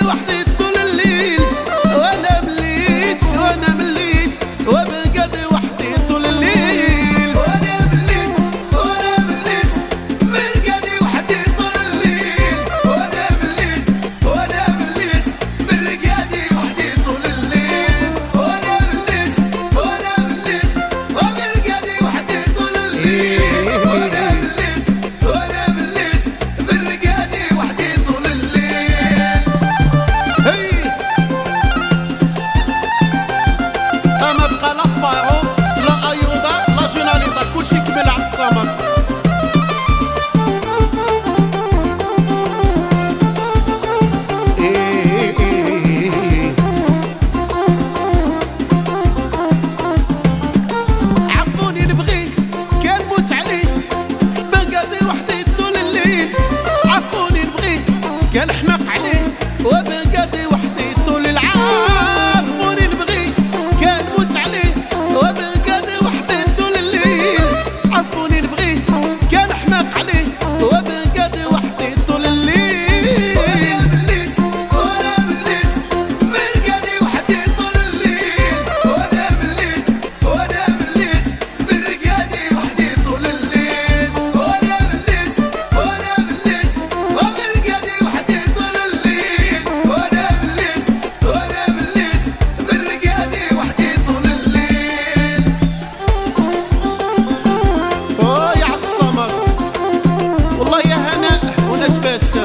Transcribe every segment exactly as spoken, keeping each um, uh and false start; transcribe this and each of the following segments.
وحدي طول الليل، وانا مليت وانا مليت وبقدي وحدي طول الليل، وانا مليت وانا مليت برقدي وحدي طول الليل، وانا مليت وانا مليت برقدي وحدي طول الليل، وانا مليت وانا مليت وبرقدي وحدي طول الليل، وانا مليت وانا مليت برقدي وحدي طول الليل. هي ما بقى لا باعو لا ايوضا لا جناليضا، كلشي كمل عبد الصمد. عفوني نبغي كان موت عليه بقدي وحدي طول الليل، عفوني نبغي كان حماق عليه وبقدي وحدي طول العام، عفوني نبغي كان موت عليه وبقدي وحدي طول الليل، عفوني نبغي كان حماق عليه وبقدي وحدي طول الليل، وانا مليت وانا مليت برقدي وحدي طول الليل، وانا مليت وانا مليت برقدي وحدي طول الليل، وانا مليت وانا مليت وبرقدي وحدي طول الليل، وانا مليت وانا مليت برقدي وحدي طول الليل. اوه يا عبد الصمد والله يا هناء وناس فاسه.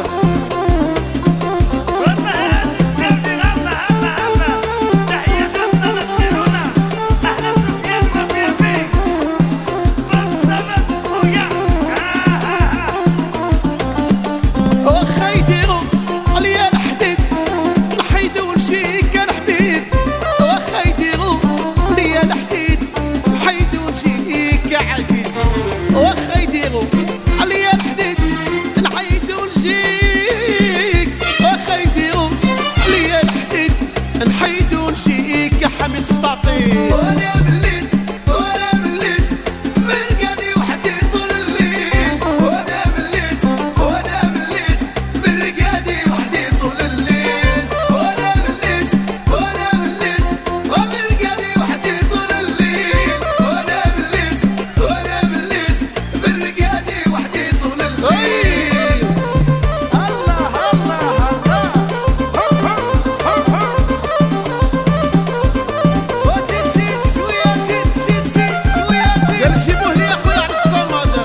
واخا يديرو عليا الحديد نحيدو نجي كان حبيب، واخا يديرو عليا الحديد نحيدو نجي كعزيز، واخا يديرو عليا الحديد نحيدو نجيك، واخا يديرو عليا الحديد نحيدو نجيك كحمد سطاطي، وانا مليت وانا مليت برقدي وحدي طول الليل، وانا مليت وانا مليت برقدي وحدي طول الليل، وانا مليت وانا مليت وبرقدي وحدي طول الليل، وانا مليت وانا مليت برقدي وحدي طول الليل. الله الله الله وزيد زيد شويه زيد زيد زيد شويه زيد قال جيبوه لي يا خويا عبد الصمد.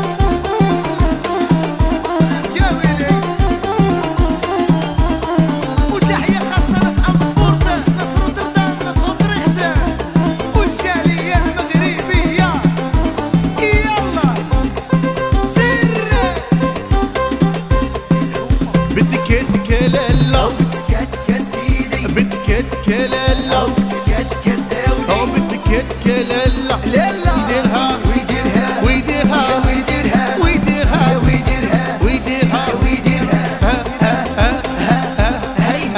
يا ويلي وتحيه خاصه ناس امسفورت ناس روتردام ناس اوتريخت والجاليه المغربيه. يلا سر بتكتك لالا بتكتك سيدي بتكتك لالا بتكتك داودي او بتكتك لالا لالا يديرها ويديرها ويديرها ويديرها ويديرها ويديرها ويديرها ويديرها هاي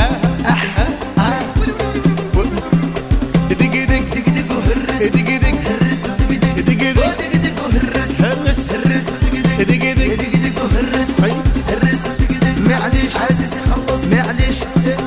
دق دق دق دق وهرس دق دق هرس دق دق دق دق وهرس هرس هرس دق دق دق دق دق وهرس هرس دق دق معليش عزيزي خلص معليش